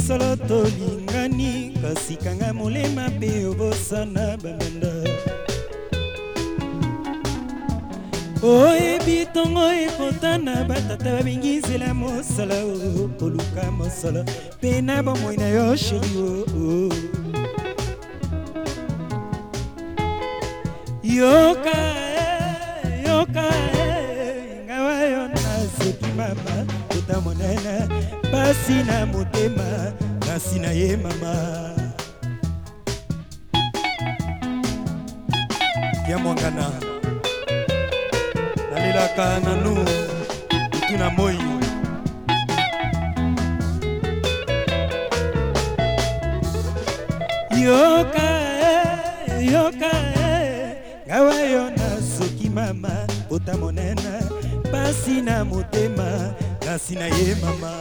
solo tolingani kasi kanga molema mpe obosana bamenda oyebi ntongo ekotana batata babingisela mosala koluka mosala mpe na bomoi na yo sheri yoka ngawa yo nazoki mama kota monene pasi na motema kasi na ye mama kia mwangana nalelaka nanu itu na moi yoka ngawa yo nazoki mama kota monene pasi na motema kasi na ye mama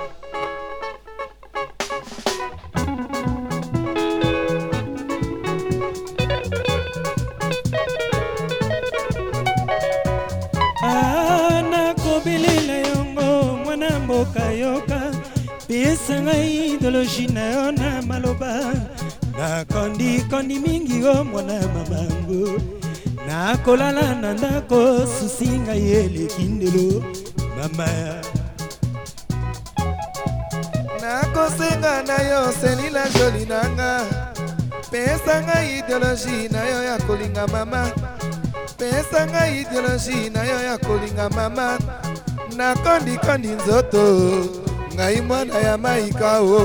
nakobelela yongo mwana mboka yoka pesa ngai idoloji na yo na maloba nakondi mingi o mwana mamangu nakolala na ndako susi ngai eleki ndelo mama nakosenga na yo selila joli nanga pesa ngai ideoloji na yo ya kolinga mama pesa ngai ideoloji na yo ya kolinga mama nakondi nzoto ngai mwana ya maika o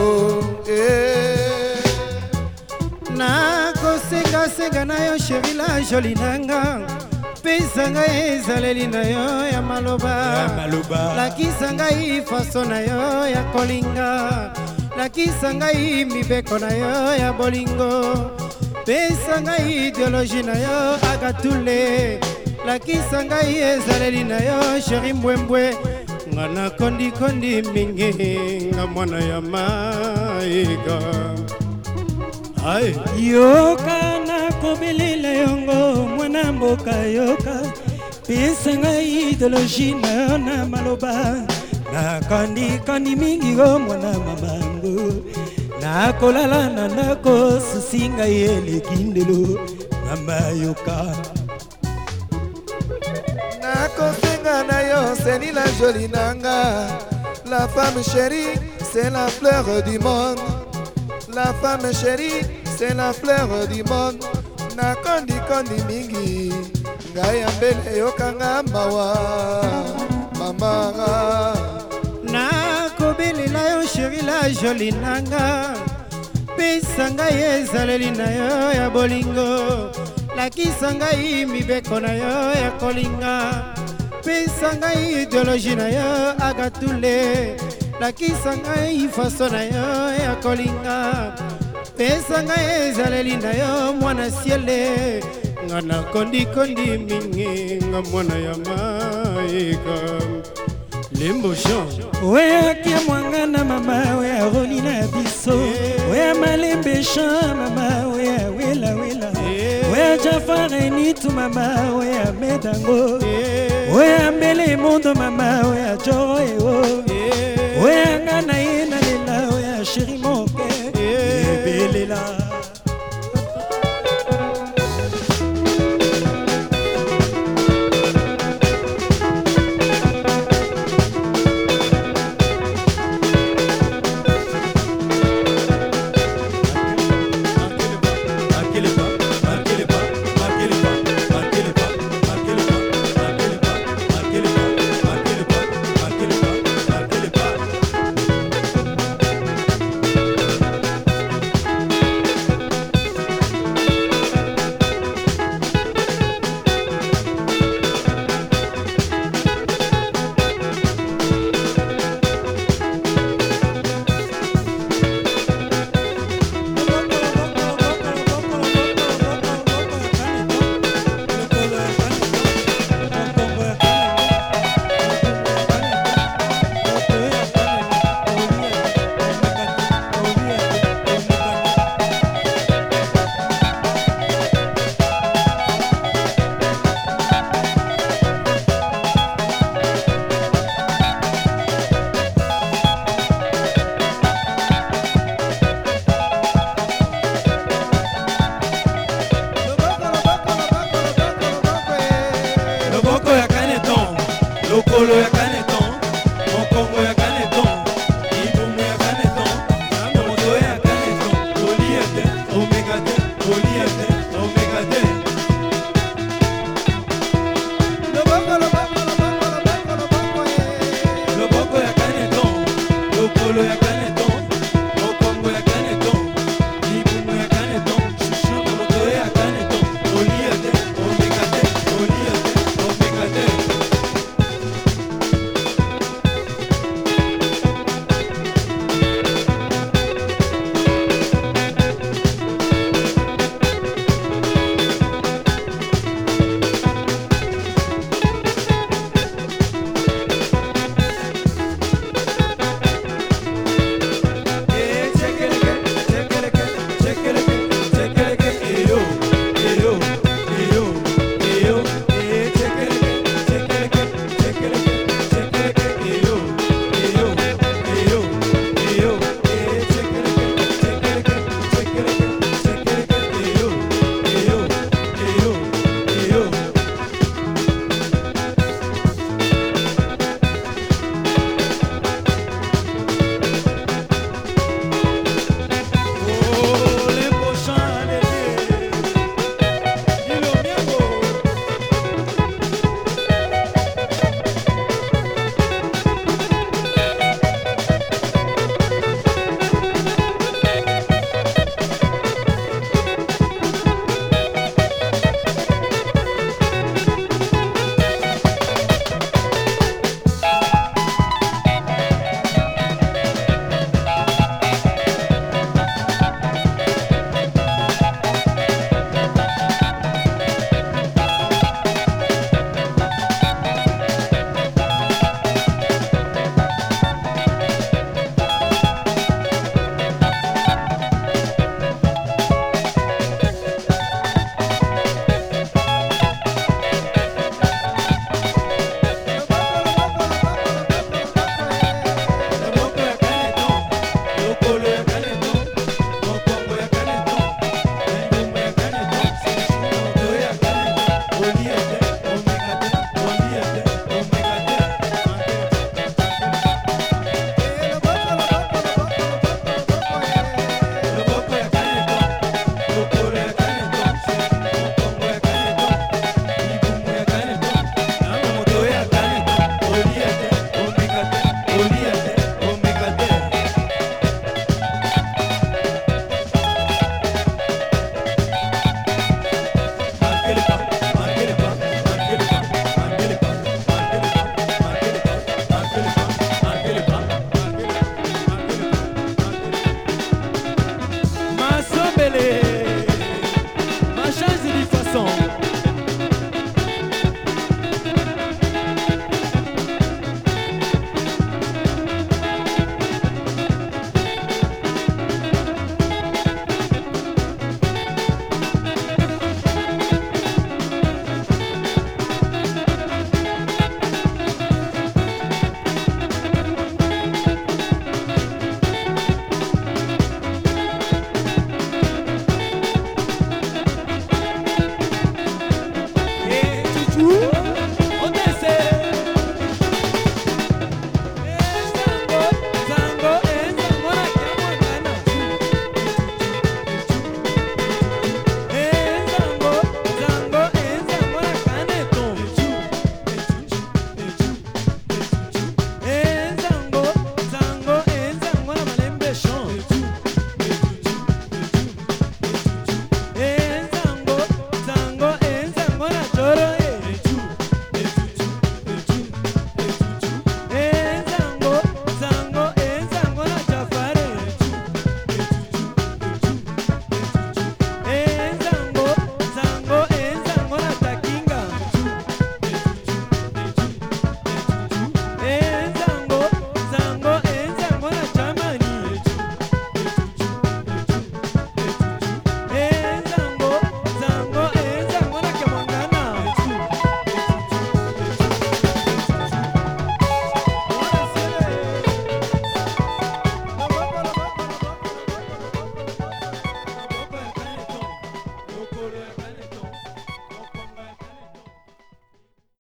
nakosenga na yo sherila joli nanga pesa ngai ezaleli na yo ya maloba lakisa ngai faso na yo ya kolinga lakisa ngai mibeko na yo ya bolingo pesa ngai ideoloji na yo agatule lakisa ngai ezaleli na yo sheri mbwembwe nga nakondi mingi nga mwana ya maika yoka nakobelela yongo mwana mboka yoka pesa ngai ideoloji na yo na maloba nakondi mingi o mwana mamangu nakolala na ndako susi ngai eleki ndelo mama yoka nakosenga na yo selila joli nanga la femme chérie c'est la fleur du monde la femme chérie c'est la fleur du monde nakondi mingi ngai ya mbele yokanga mawa mamanga nakobelela yo sheri la joli nanga pesa ngai ezaleli na yo ya bolingo lakisa ngai mibeko na yo ya kolinga pesa ngai ideoloji na yo agatule lakisa ngai faso na yo ya kolinga pesa ngai ezaleli na yo mwana siele nga nakondi mingi nga mwana ya maika lembo jean oya kia mwangana mama oya roli na biso oya malembe jean mama oya wela oya jafare nitu mama oya medango oya mbele mondo mama oya joro eo oya ngana ye na lela oya sheri moke ebelela mokolo ya